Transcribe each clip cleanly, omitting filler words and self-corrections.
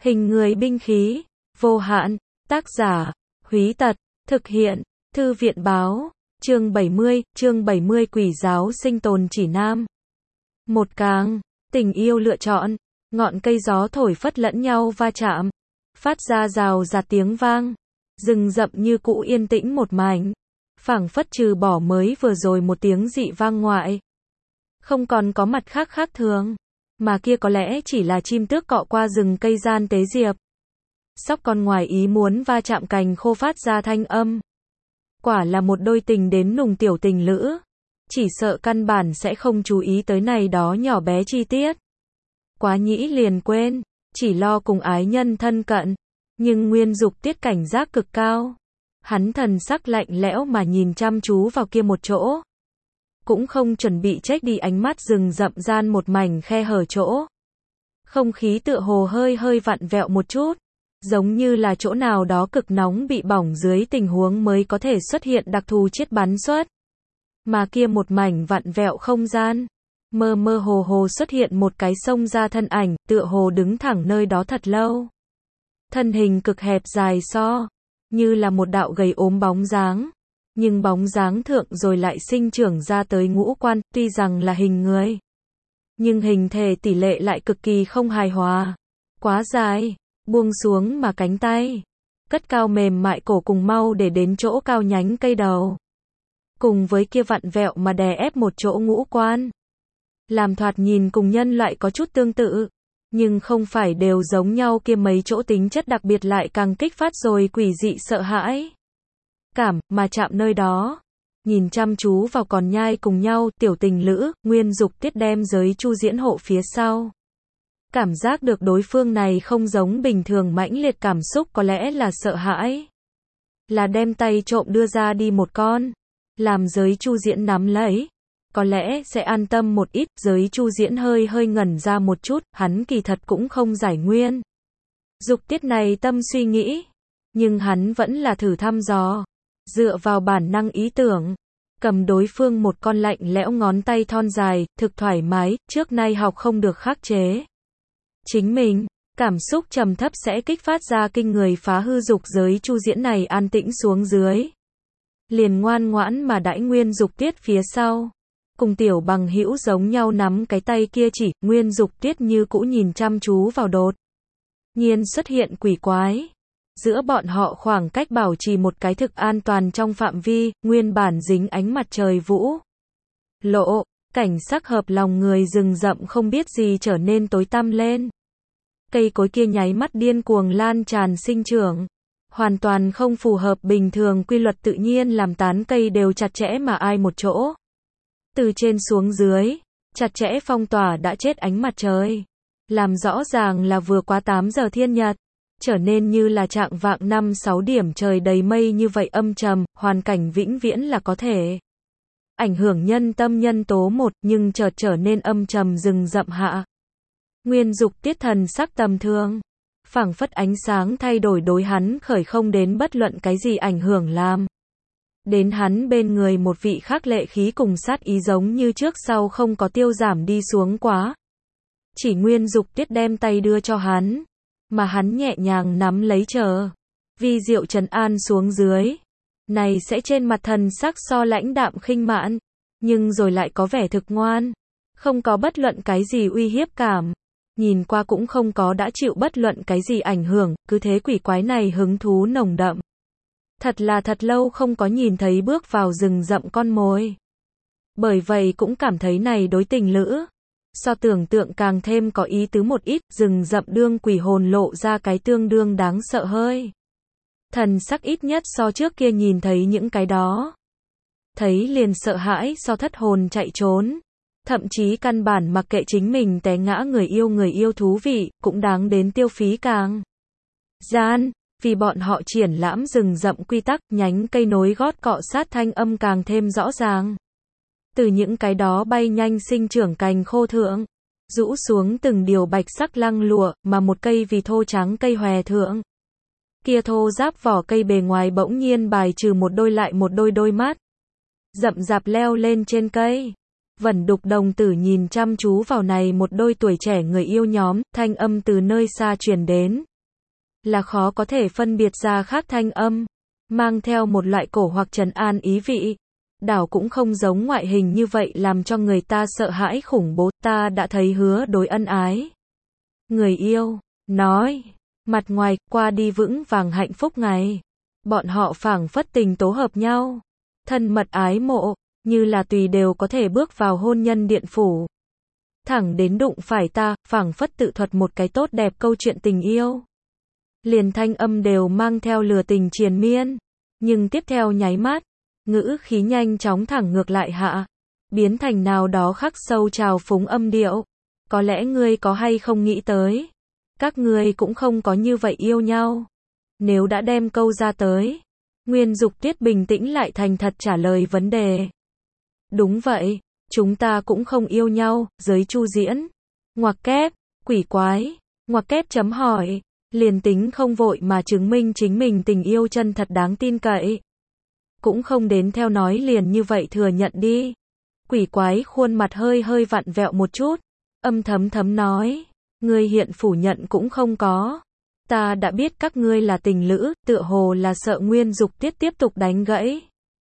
Hình người binh khí, vô hạn, tác giả, Húy Tật, thực hiện, Thư viện báo, chương 70 Quỷ giáo sinh tồn chỉ nam. Một càng, tình yêu lựa chọn, ngọn cây gió thổi phất lẫn nhau va chạm, phát ra rào rạt tiếng vang, rừng rậm như cũ yên tĩnh một mảnh, phảng phất trừ bỏ mới vừa rồi một tiếng dị vang ngoại. Không còn có mặt khác khác thường, mà kia có lẽ chỉ là chim tước cọ qua rừng cây gian tế diệp. Sóc con ngoài ý muốn va chạm cành khô phát ra thanh âm. Quả là một đôi tình đến nùng tiểu tình lữ. Chỉ sợ căn bản sẽ không chú ý tới này đó nhỏ bé chi tiết. Quá nhĩ liền quên, chỉ lo cùng ái nhân thân cận. Nhưng Nguyên Dục Tiết cảnh giác cực cao. Hắn thần sắc lạnh lẽo mà nhìn chăm chú vào kia một chỗ. Cũng không chuẩn bị trách đi ánh mắt rừng rậm gian một mảnh khe hở chỗ. Không khí tựa hồ hơi vặn vẹo một chút. Giống như là chỗ nào đó cực nóng bị bỏng dưới tình huống mới có thể xuất hiện đặc thù chiết bắn xuất. Mà kia một mảnh vặn vẹo không gian. Mơ hồ xuất hiện một cái xông ra thân ảnh, tựa hồ đứng thẳng nơi đó thật lâu. Thân hình cực hẹp dài so, như là một đạo gầy ốm bóng dáng. Nhưng bóng dáng thượng rồi lại sinh trưởng ra tới ngũ quan, tuy rằng là hình người. Nhưng hình thể tỷ lệ lại cực kỳ không hài hòa. Quá dài, buông xuống mà cánh tay. Cất cao mềm mại cổ cùng mau để đến chỗ cao nhánh cây đầu. Cùng với kia vặn vẹo mà đè ép một chỗ ngũ quan. Làm thoạt nhìn cùng nhân loại có chút tương tự. Nhưng không phải đều giống nhau kia mấy chỗ tính chất đặc biệt lại càng kích phát rồi quỷ dị sợ hãi. Cảm, mà chạm nơi đó. Nhìn chăm chú vào còn nhai cùng nhau, tiểu tình lữ, Nguyên Dục Tiết đem giới chu diễn hộ phía sau. Cảm giác được đối phương này không giống bình thường mãnh liệt cảm xúc có lẽ là sợ hãi. Là đem tay trộm đưa ra đi một con. Làm giới chu diễn nắm lấy. Có lẽ sẽ an tâm một ít, giới chu diễn hơi ngẩn ra một chút, hắn kỳ thật cũng không giải nguyên. Dục Tiết này tâm suy nghĩ. Nhưng hắn vẫn là thử thăm dò. Dựa vào bản năng ý tưởng, cầm đối phương một con lạnh lẽo ngón tay thon dài, thực thoải mái, trước nay học không được khắc chế. Chính mình, cảm xúc trầm thấp sẽ kích phát ra kinh người phá hư dục giới chu diễn này an tĩnh xuống dưới. Liền ngoan ngoãn mà đãi Nguyên Dục Tiết phía sau. Cùng tiểu bằng hữu giống nhau nắm cái tay kia chỉ, Nguyên Dục Tiết như cũ nhìn chăm chú vào đột nhiên xuất hiện quỷ quái. Giữa bọn họ khoảng cách bảo trì một cái thực an toàn trong phạm vi, nguyên bản dính ánh mặt trời vũ lộ, cảnh sắc hợp lòng người rừng rậm không biết gì trở nên tối tăm lên. Cây cối kia nháy mắt điên cuồng lan tràn sinh trưởng, hoàn toàn không phù hợp bình thường quy luật tự nhiên làm tán cây đều chặt chẽ mà ai một chỗ. Từ trên xuống dưới, chặt chẽ phong tỏa đã chết ánh mặt trời, làm rõ ràng là vừa quá 8 giờ thiên nhật. Trở nên như là trạng vạng 5-6 điểm trời đầy mây như vậy âm trầm, hoàn cảnh vĩnh viễn là có thể ảnh hưởng nhân tâm nhân tố một, nhưng chợt trở nên âm trầm rừng rậm hạ. Nguyên Dục Tiết thần sắc tầm thường, phảng phất ánh sáng thay đổi đối hắn khởi không đến bất luận cái gì ảnh hưởng làm. Đến hắn bên người một vị khác lệ khí cùng sát ý giống như trước sau không có tiêu giảm đi xuống quá. Chỉ Nguyên Dục Tiết đem tay đưa cho hắn. Mà hắn nhẹ nhàng nắm lấy chờ. Vi diệu trấn an xuống dưới. Này sẽ trên mặt thần sắc so lãnh đạm khinh mạn. Nhưng rồi lại có vẻ thực ngoan. Không có bất luận cái gì uy hiếp cảm. Nhìn qua cũng không có đã chịu bất luận cái gì ảnh hưởng. Cứ thế quỷ quái này hứng thú nồng đậm. Thật là thật lâu không có nhìn thấy bước vào rừng rậm con mồi. Bởi vậy cũng cảm thấy này đối tình lữ. So tưởng tượng càng thêm có ý tứ một ít, rừng rậm đương quỷ hồn lộ ra cái tương đương đáng sợ hơi. Thần sắc ít nhất so trước kia nhìn thấy những cái đó. Thấy liền sợ hãi so thất hồn chạy trốn. Thậm chí căn bản mặc kệ chính mình té ngã người yêu thú vị, cũng đáng đến tiêu phí càng gian, vì bọn họ triển lãm rừng rậm quy tắc, nhánh cây nối gót cọ sát thanh âm càng thêm rõ ràng. Từ những cái đó bay nhanh sinh trưởng cành khô thượng, rũ xuống từng điều bạch sắc lăng lụa, mà một cây vì thô trắng cây hòe thượng. Kia thô giáp vỏ cây bề ngoài bỗng nhiên bài trừ một đôi lại một đôi mắt. Rậm rạp leo lên trên cây. Vẩn Đục đồng tử nhìn chăm chú vào này một đôi tuổi trẻ người yêu nhóm, thanh âm từ nơi xa truyền đến, là khó có thể phân biệt ra khác thanh âm, mang theo một loại cổ hoặc trấn an ý vị. Đảo cũng không giống ngoại hình như vậy làm cho người ta sợ hãi khủng bố, ta đã thấy hứa đối ân ái. Người yêu, nói, mặt ngoài, qua đi vững vàng hạnh phúc ngày. Bọn họ phảng phất tình tố hợp nhau, thân mật ái mộ, như là tùy đều có thể bước vào hôn nhân điện phủ. Thẳng đến đụng phải ta, phảng phất tự thuật một cái tốt đẹp câu chuyện tình yêu. Liền thanh âm đều mang theo lừa tình triền miên, nhưng tiếp theo nháy mắt, ngữ khí nhanh chóng thẳng ngược lại hạ, biến thành nào đó khắc sâu trào phúng âm điệu. Có lẽ ngươi có hay không nghĩ tới, các ngươi cũng không có như vậy yêu nhau. Nếu đã đem câu ra tới, Nguyên Dục Tiết bình tĩnh lại thành thật trả lời vấn đề. Đúng vậy, chúng ta cũng không yêu nhau, giới Chu Diễn. Ngoặc kép, quỷ quái, ngoặc kép chấm hỏi, liền tính không vội mà chứng minh chính mình tình yêu chân thật đáng tin cậy. Cũng không đến theo nói liền như vậy thừa nhận đi. Quỷ quái khuôn mặt hơi hơi vặn vẹo một chút, âm thấm thấm nói, ngươi hiện phủ nhận cũng không có. Ta đã biết các ngươi là tình lữ, tựa hồ là sợ Nguyên Dục Tiết tiếp tục đánh gãy.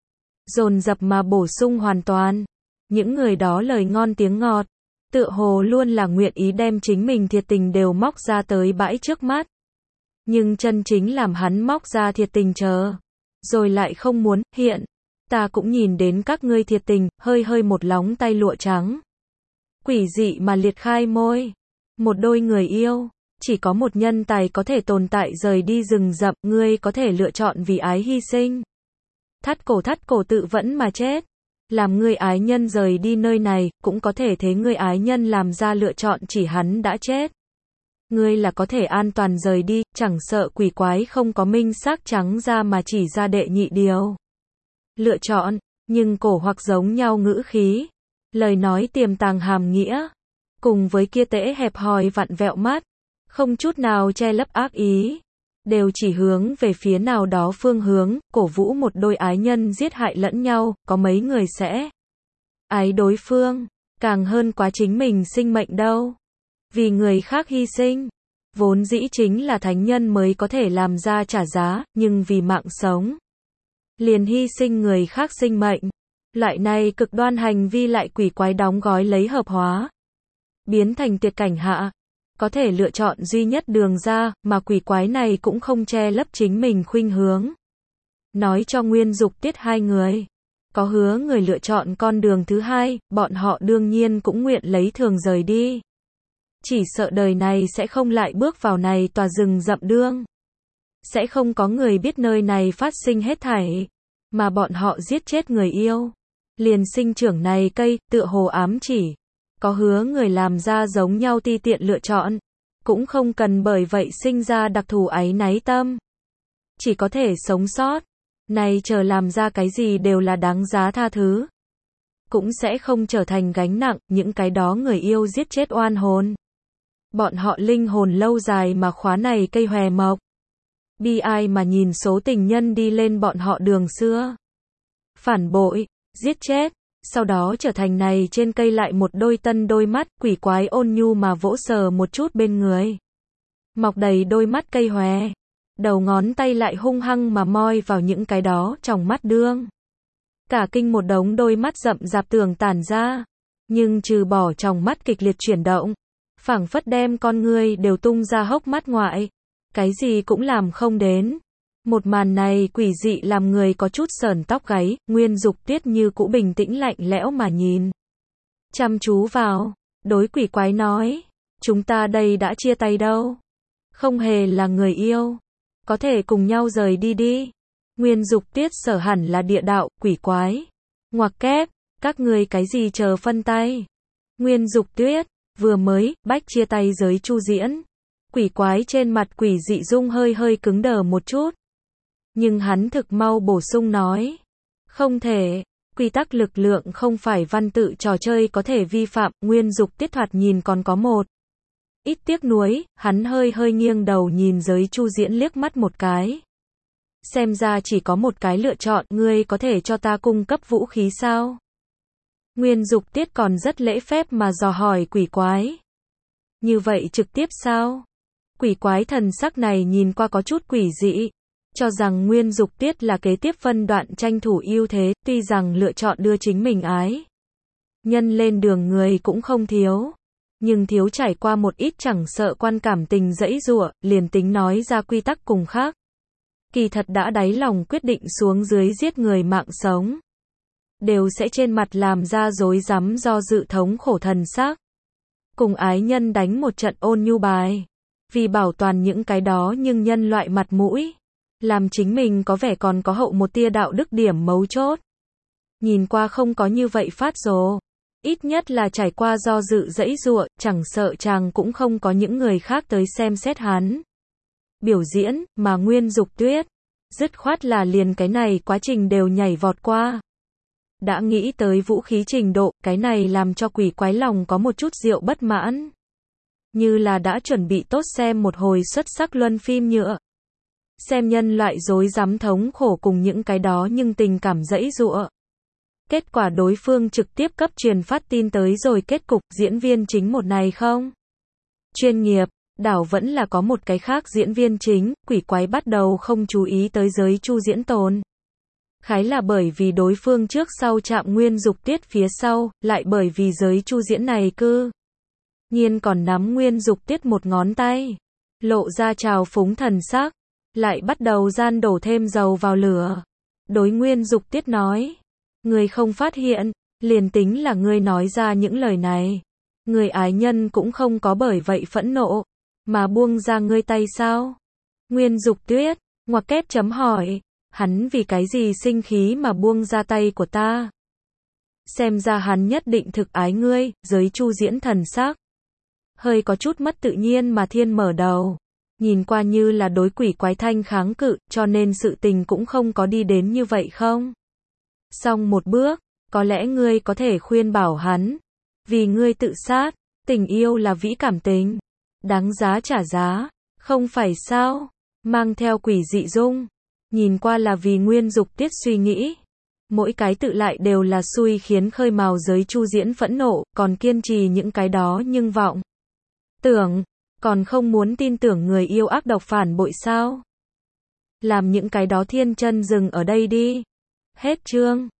Dồn dập mà bổ sung hoàn toàn. Những người đó lời ngon tiếng ngọt, tựa hồ luôn là nguyện ý đem chính mình thiệt tình đều móc ra tới bãi trước mắt. Nhưng chân chính làm hắn móc ra thiệt tình chờ, rồi lại không muốn, hiện, ta cũng nhìn đến các ngươi thiệt tình, hơi hơi một lóng tay lụa trắng. Quỷ dị mà liệt khai môi. Một đôi người yêu, chỉ có một nhân tài có thể tồn tại rời đi rừng rậm, ngươi có thể lựa chọn vì ái hy sinh. Thắt cổ tự vẫn mà chết. Làm ngươi ái nhân rời đi nơi này, cũng có thể thế ngươi ái nhân làm ra lựa chọn chỉ hắn đã chết. Ngươi là có thể an toàn rời đi, chẳng sợ quỷ quái không có minh xác trắng ra mà chỉ ra đệ nhị điều. Lựa chọn, nhưng cổ hoặc giống nhau ngữ khí. Lời nói tiềm tàng hàm nghĩa. Cùng với kia tễ hẹp hòi vặn vẹo mắt. Không chút nào che lấp ác ý. Đều chỉ hướng về phía nào đó phương hướng, cổ vũ một đôi ái nhân giết hại lẫn nhau, có mấy người sẽ ái đối phương, càng hơn quá chính mình sinh mệnh đâu. Vì người khác hy sinh, vốn dĩ chính là thánh nhân mới có thể làm ra trả giá, nhưng vì mạng sống, liền hy sinh người khác sinh mệnh. Loại này cực đoan hành vi lại quỷ quái đóng gói lấy hợp hóa, biến thành tuyệt cảnh hạ. Có thể lựa chọn duy nhất đường ra, mà quỷ quái này cũng không che lấp chính mình khuynh hướng. Nói cho Nguyên Dục Tiết hai người, có hứa người lựa chọn con đường thứ hai, bọn họ đương nhiên cũng nguyện lấy thường rời đi. Chỉ sợ đời này sẽ không lại bước vào này tòa rừng rậm đương. Sẽ không có người biết nơi này phát sinh hết thảy, mà bọn họ giết chết người yêu. Liền sinh trưởng này cây, tựa hồ ám chỉ. Có hứa người làm ra giống nhau ti tiện lựa chọn, cũng không cần bởi vậy sinh ra đặc thù áy náy tâm. Chỉ có thể sống sót, này chờ làm ra cái gì đều là đáng giá tha thứ. Cũng sẽ không trở thành gánh nặng, những cái đó người yêu giết chết oan hồn. Bọn họ linh hồn lâu dài mà khóa này cây hòe mộc. Bi ai mà nhìn số tình nhân đi lên bọn họ đường xưa. Phản bội, giết chết. Sau đó trở thành này trên cây lại một đôi tân đôi mắt, quỷ quái ôn nhu mà vỗ sờ một chút bên người. Mọc đầy đôi mắt cây hòe. Đầu ngón tay lại hung hăng mà moi vào những cái đó trong mắt đương. Cả kinh một đống đôi mắt rậm rạp tường tản ra. Nhưng trừ bỏ trong mắt kịch liệt chuyển động, phảng phất đem con người đều tung ra hốc mắt ngoại. Cái gì cũng làm không đến. Một màn này quỷ dị làm người có chút sởn tóc gáy, Nguyên Dục Tiết như cũ bình tĩnh lạnh lẽo mà nhìn. Chăm chú vào, đối quỷ quái nói, chúng ta đây đã chia tay đâu. Không hề là người yêu. Có thể cùng nhau rời đi đi. Nguyên Dục Tiết sở hẳn là địa đạo, quỷ quái. Ngoặc kép, các người cái gì chờ phân tay. Nguyên Dục Tiết, vừa mới, bách chia tay giới Chu Diễn. Quỷ quái trên mặt quỷ dị dung hơi hơi cứng đờ một chút. Nhưng hắn thực mau bổ sung nói. Không thể, quy tắc lực lượng không phải văn tự trò chơi có thể vi phạm, Nguyên Dục Tiết thoạt nhìn còn có một ít tiếc nuối, hắn hơi hơi nghiêng đầu nhìn giới Chu Diễn liếc mắt một cái. Xem ra chỉ có một cái lựa chọn, ngươi có thể cho ta cung cấp vũ khí sao? Nguyên Dục Tiết còn rất lễ phép mà dò hỏi quỷ quái. Như vậy trực tiếp sao? Quỷ quái thần sắc này nhìn qua có chút quỷ dị, cho rằng Nguyên Dục Tiết là kế tiếp phân đoạn tranh thủ ưu thế, tuy rằng lựa chọn đưa chính mình ái nhân lên đường người cũng không thiếu, nhưng thiếu trải qua một ít chẳng sợ quan cảm tình dẫy dụa, liền tính nói ra quy tắc cùng khác. Kỳ thật đã đáy lòng quyết định xuống dưới giết người mạng sống, đều sẽ trên mặt làm ra rối rắm do dự thống khổ thần sắc. Cùng ái nhân đánh một trận ôn nhu bài, vì bảo toàn những cái đó nhưng nhân loại mặt mũi, làm chính mình có vẻ còn có hậu một tia đạo đức điểm mấu chốt. Nhìn qua không có như vậy phát rồ, ít nhất là trải qua do dự dẫy dụa, chẳng sợ chàng cũng không có những người khác tới xem xét hắn biểu diễn, mà Nguyên Dục Tuyết dứt khoát là liền cái này quá trình đều nhảy vọt qua. Đã nghĩ tới vũ khí trình độ, cái này làm cho quỷ quái lòng có một chút rượu bất mãn. Như là đã chuẩn bị tốt xem một hồi xuất sắc luân phim nhựa. Xem nhân loại rối rắm thống khổ cùng những cái đó nhưng tình cảm dẫy dụa. Kết quả đối phương trực tiếp cấp truyền phát tin tới rồi kết cục diễn viên chính một này không chuyên nghiệp, đảo vẫn là có một cái khác diễn viên chính, quỷ quái bắt đầu không chú ý tới giới Chu diễn tồn. Khái là bởi vì đối phương trước sau chạm Nguyên Dục Tiết phía sau, lại bởi vì giới Chu diễn này cư nhiên còn nắm Nguyên Dục Tiết một ngón tay, lộ ra trào phúng thần sắc, lại bắt đầu gian đổ thêm dầu vào lửa. Đối Nguyên Dục Tiết nói, ngươi không phát hiện, liền tính là ngươi nói ra những lời này, người ái nhân cũng không có bởi vậy phẫn nộ, mà buông ra ngươi tay sao? Nguyên Dục Tuyết, ngoặc kép chấm hỏi, hắn vì cái gì sinh khí mà buông ra tay của ta? Xem ra hắn nhất định thực ái ngươi, giới Chu diễn thần sắc hơi có chút mất tự nhiên mà thiên mở đầu, nhìn qua như là đối quỷ quái thanh kháng cự, cho nên sự tình cũng không có đi đến như vậy không? Xong một bước, có lẽ ngươi có thể khuyên bảo hắn, vì ngươi tự sát, tình yêu là vĩ cảm tình, đáng giá trả giá, không phải sao? Mang theo quỷ dị dung, nhìn qua là vì Nguyên Dục Tiết suy nghĩ. Mỗi cái tự lại đều là xui khiến khơi mào giới Chu diễn phẫn nộ, còn kiên trì những cái đó nhưng vọng tưởng, còn không muốn tin tưởng người yêu ác độc phản bội sao? Làm những cái đó thiên chân dừng ở đây đi. Hết chương.